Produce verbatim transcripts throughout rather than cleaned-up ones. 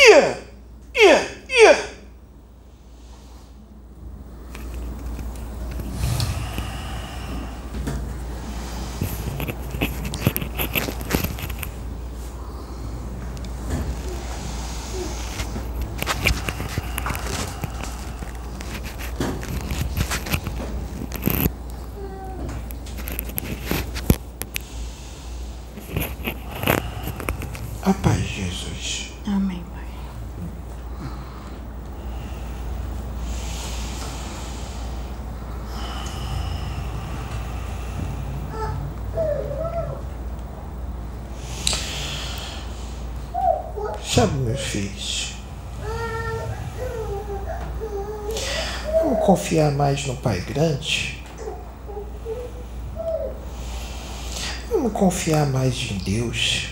ia, ia, ia. A paz de Jesus. Amém, Pai. Sabe, meus filhos, vamos confiar mais no Pai Grande? Vamos confiar mais em Deus?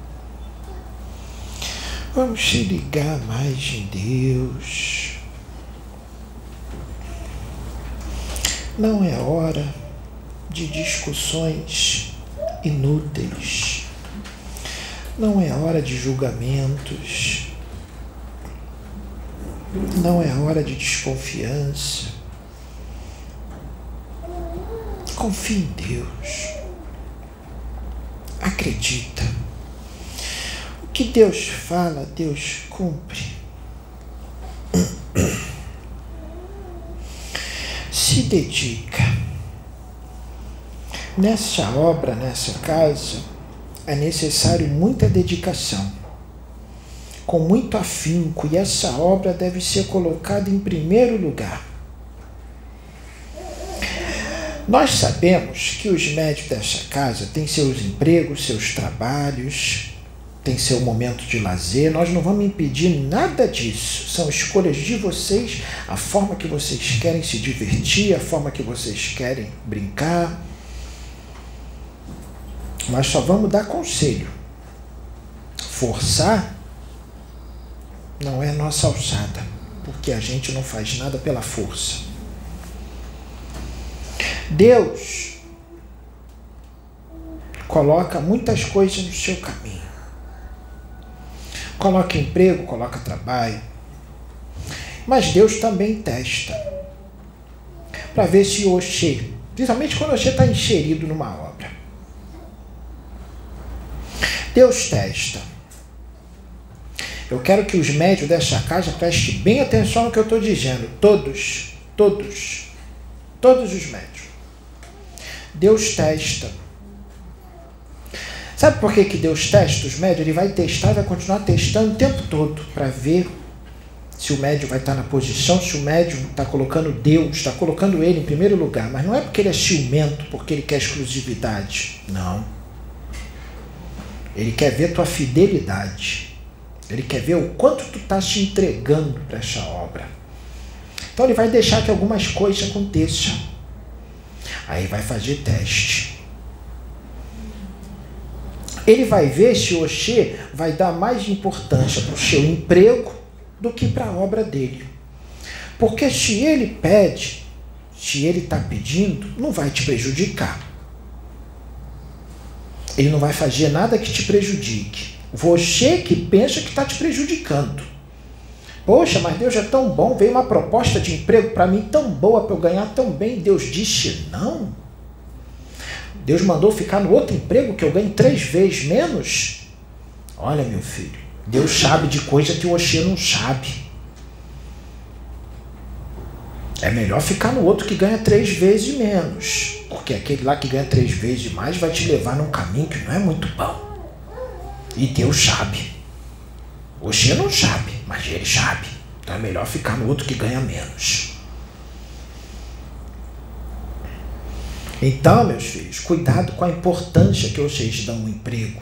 Vamos se ligar mais em Deus. Não é hora de discussões inúteis. Não é hora de julgamentos. Não é hora de desconfiança. Confie em Deus. Acredita. O que Deus fala, Deus cumpre. Se dedica. Nessa obra, nessa casa, é necessário muita dedicação, com muito afinco, e essa obra deve ser colocada em primeiro lugar. Nós sabemos que os médios dessa casa têm seus empregos, seus trabalhos, tem seu momento de lazer. Nós não vamos impedir nada disso. São escolhas de vocês, a forma que vocês querem se divertir, a forma que vocês querem brincar. Nós só vamos dar conselho. Forçar não é nossa alçada, porque a gente não faz nada pela força. Deus coloca muitas coisas no seu caminho. Coloca emprego, coloca trabalho. Mas Deus também testa, para ver se o Oxê, principalmente quando o Oxê está inserido numa obra. Deus testa. Eu quero que os médios dessa casa prestem bem atenção no que eu estou dizendo. Todos, todos, todos os médios. Deus testa. Sabe por que que Deus testa os médios? Ele vai testar, vai continuar testando o tempo todo, para ver se o médium vai estar na posição, se o médium está colocando Deus, está colocando ele em primeiro lugar. Mas não é porque ele é ciumento, porque ele quer exclusividade. Não. Ele quer ver tua fidelidade. Ele quer ver o quanto tu está se entregando para essa obra. Então ele vai deixar que algumas coisas aconteçam. Aí vai fazer teste. Ele vai ver se o Oxê vai dar mais importância para o seu emprego do que para a obra dele. Porque se ele pede, se ele está pedindo, não vai te prejudicar. Ele não vai fazer nada que te prejudique. Você que pensa que está te prejudicando. Poxa, mas Deus é tão bom, veio uma proposta de emprego para mim tão boa, para eu ganhar tão bem. Deus disse não. Deus mandou ficar no outro emprego que eu ganho três vezes menos. Olha, meu filho, Deus sabe de coisa que o Oxê não sabe. É melhor ficar no outro que ganha três vezes menos, porque aquele lá que ganha três vezes mais vai te levar num caminho que não é muito bom. E Deus sabe. O Oxê não sabe, mas ele sabe. Então é melhor ficar no outro que ganha menos. Então, meus filhos, cuidado com a importância que vocês dão no emprego.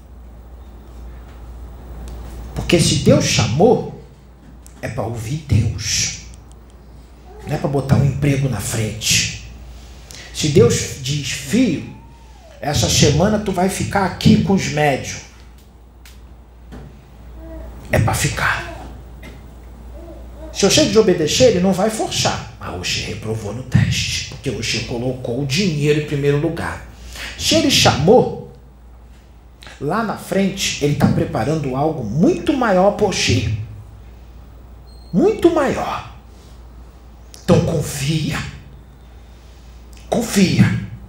Porque se Deus chamou, é para ouvir Deus. Não é para botar um emprego na frente. Se Deus diz, filho, essa semana tu vai ficar aqui com os médios. É para ficar. Se o Oxê desobedecer, ele não vai forçar. Mas o Oxê reprovou no teste, porque o Oxê colocou o dinheiro em primeiro lugar. Se ele chamou, lá na frente ele está preparando algo muito maior para Oxê. Muito maior. Então confia. Confia.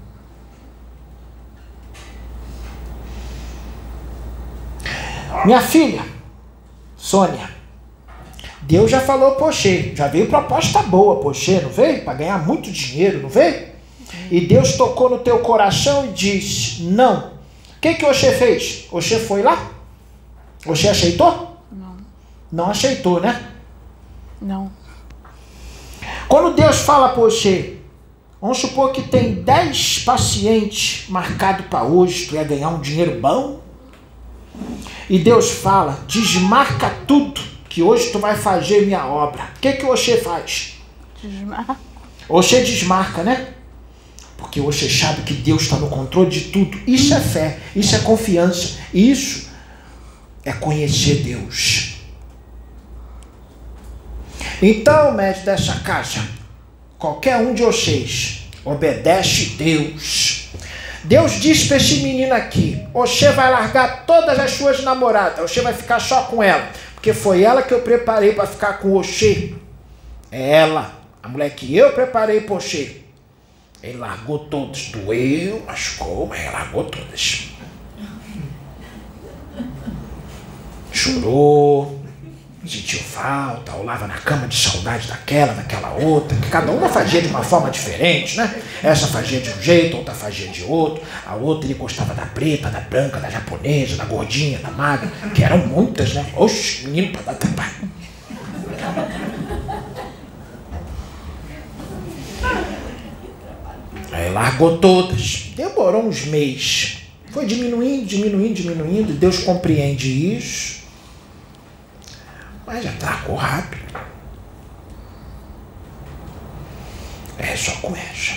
Minha filha, Sônia, Deus já falou para Oxê, já veio proposta boa para Oxê, não veio? Para ganhar muito dinheiro, não veio? E Deus tocou no teu coração e disse, não. O que que Oxê fez? Oxê foi lá? Oxê aceitou? Não. Não aceitou, né? Não. Quando Deus fala para Oxê, vamos supor que tem dez pacientes marcados para hoje, tu ia ganhar um dinheiro bom, e Deus fala, desmarca tudo, que hoje tu vai fazer minha obra. O que que o Oxê faz? Desmarca. Oxê desmarca, né? Porque Oxê sabe que Deus está no controle de tudo. Isso é fé, isso é confiança, isso é conhecer Deus. Então, médico dessa casa, qualquer um de vocês obedece Deus. Deus diz para esse menino aqui, Oxê vai largar todas as suas namoradas, Oxê vai ficar só com ela, porque foi ela que eu preparei para ficar com Oxê. É ela, a mulher que eu preparei para Oxê. Ele largou todas, doeu, machucou, mas ele largou todas. Chorou, sentiu falta, rolava na cama de saudade daquela, daquela outra, que cada uma fazia de uma forma diferente, né? Essa fazia de um jeito, outra fazia de outro, a outra ele gostava da preta, da branca, da japonesa, da gordinha, da magra, que eram muitas, né? Oxe, menino pra dar trabalho. Aí largou todas, demorou uns meses, foi diminuindo, diminuindo, diminuindo, Deus compreende isso. Mas já largou rápido. É só com essa.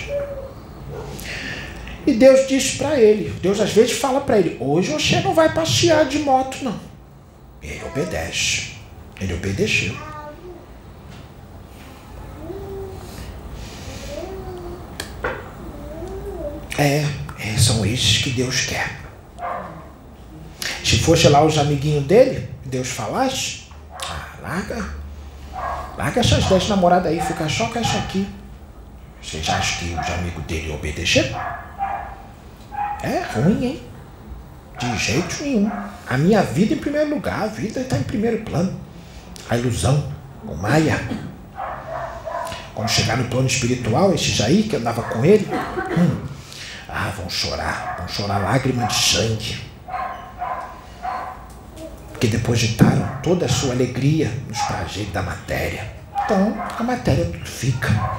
E Deus disse para ele, Deus às vezes fala para ele, hoje você não vai passear de moto não. E ele obedece. Ele obedeceu. É, é, são esses que Deus quer. Se fosse lá os amiguinhos dele, Deus falasse, ah, larga, larga essas dez namoradas aí, fica só com essa aqui. Vocês acham que os amigos dele obedeceram? É ruim, hein? De jeito nenhum. A minha vida em primeiro lugar, a vida está em primeiro plano. A ilusão, o Maia. Quando chegar no plano espiritual, esses aí que andava com ele, hum, ah, vão chorar, vão chorar lágrimas de sangue. Porque depositaram toda a sua alegria nos prazeres da matéria. Então, a matéria tudo fica.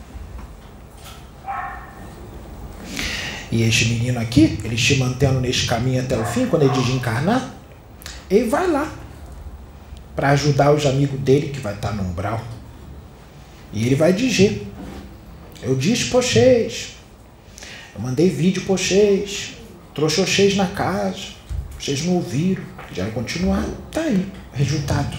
E este menino aqui, ele se mantendo nesse caminho até o fim, quando ele desencarnar, ele vai lá para ajudar os amigos dele que vai estar no umbral. E ele vai dizer, eu disse para vocês, eu mandei vídeo para vocês, trouxe vocês na casa, vocês não ouviram, quiseram continuar, tá aí, resultado.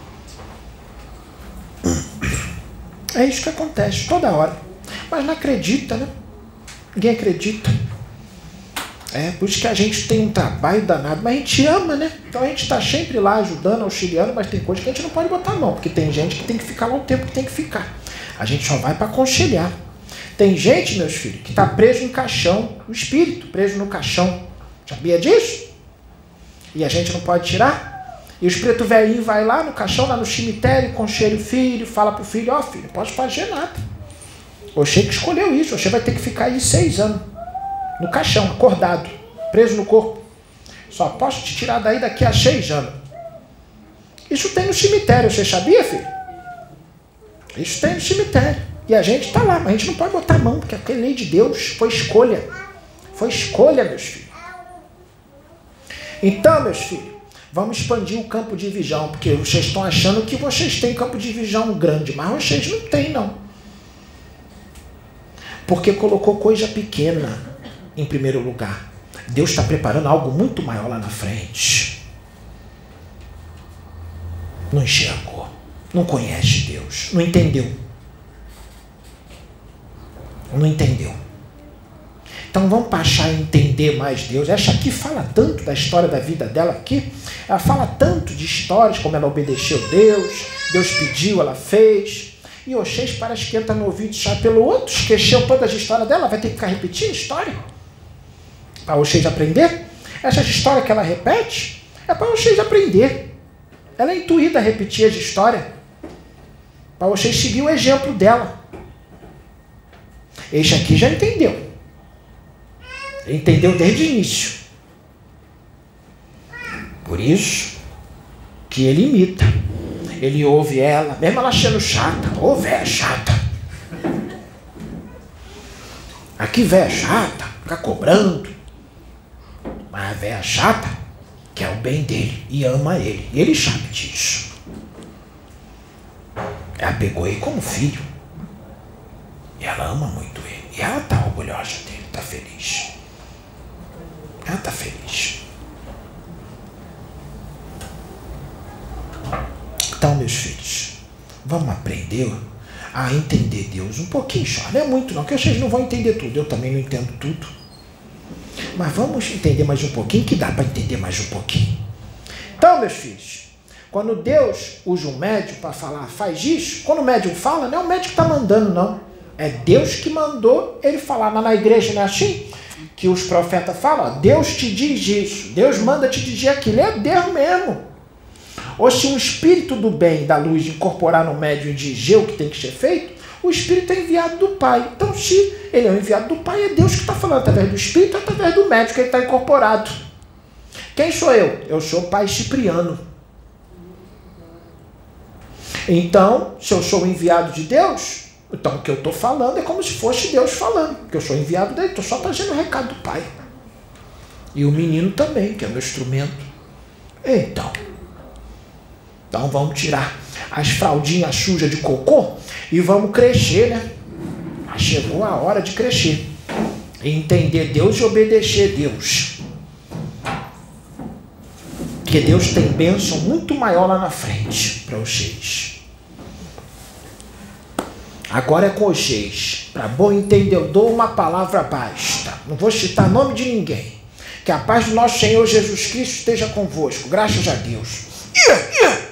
É isso que acontece toda hora, mas não acredita, né? Ninguém acredita. É, por isso que a gente tem um trabalho danado, mas a gente ama, né? Então a gente está sempre lá ajudando, auxiliando, mas tem coisa que a gente não pode botar a mão, porque tem gente que tem que ficar lá o tempo que tem que ficar. A gente só vai para aconselhar. Tem gente, meus filhos, que está preso em caixão, o espírito preso no caixão. Sabia disso? E a gente não pode tirar? E os preto velhinho vai lá no caixão, lá no cemitério, aconselha o filho, fala pro filho, ó oh, filho, não pode fazer nada. Oxê que escolheu isso, Oxê vai ter que ficar aí seis anos, no caixão, acordado, preso no corpo. Só posso te tirar daí daqui a seis anos. Isso tem no cemitério, você sabia, filho? Isso tem no cemitério. E a gente está lá, mas a gente não pode botar a mão, porque aquela lei de Deus foi escolha. Foi escolha, meus filhos. Então, meus filhos, vamos expandir o campo de visão, porque vocês estão achando que vocês têm campo de visão grande, mas vocês não têm, não. Porque colocou coisa pequena em primeiro lugar. Deus está preparando algo muito maior lá na frente. Não enxergou, não conhece Deus, não entendeu. Não entendeu. Então vamos passar a entender mais Deus. Essa aqui fala tanto da história da vida dela aqui. Ela fala tanto de histórias, como ela obedeceu a Deus. Deus pediu, ela fez. E Oxês parece que entra no ouvido já pelo outro. Esqueceu todas as histórias dela. Vai ter que ficar repetindo a história. Para Oxês aprender. Essa história que ela repete é para Oxês aprender. Ela é intuída a repetir as histórias. Para Oxês seguir o exemplo dela. Este aqui já entendeu. Entendeu desde o início. Por isso que ele imita. Ele ouve ela, mesmo ela achando chata. Ô, véia chata. Aqui véia chata, fica cobrando. Mas a véia chata quer o bem dele e ama ele. E ele sabe disso. Ela pegou ele como filho. E ela ama muito ele. E ela está orgulhosa dele, está feliz. Ela está feliz. Então, meus filhos, vamos aprender a entender Deus um pouquinho só. Não é muito não, porque vocês não vão entender tudo. Eu também não entendo tudo. Mas vamos entender mais um pouquinho, que dá para entender mais um pouquinho. Então, meus filhos, quando Deus usa um médium para falar, faz isso, quando o médium fala, não é o médium que está mandando, não. É Deus que mandou ele falar. Lá na igreja não é assim? Que os profetas falam, ó, Deus te diz isso, Deus manda te dizer aquilo. É Deus mesmo. Ou se um espírito do bem, da luz, incorporar no médium e dizer o que tem que ser feito, o espírito é enviado do Pai. Então, se ele é o enviado do Pai, é Deus que está falando através do espírito, através do médium que ele está incorporado. Quem sou eu? Eu sou o Pai Cipriano. Então, se eu sou o enviado de Deus, então o que eu estou falando é como se fosse Deus falando, porque eu sou enviado dele, estou só trazendo o recado do Pai. E o menino também, que é o meu instrumento. Então, então vamos tirar as fraldinhas sujas de cocô e vamos crescer, né? Chegou a hora de crescer. Entender Deus e obedecer a Deus. Porque Deus tem bênção muito maior lá na frente para vocês. Agora é com vocês. Para bom entendedor, dou uma palavra basta. Não vou citar nome de ninguém. Que a paz do nosso Senhor Jesus Cristo esteja convosco. Graças a Deus. Yeah, yeah.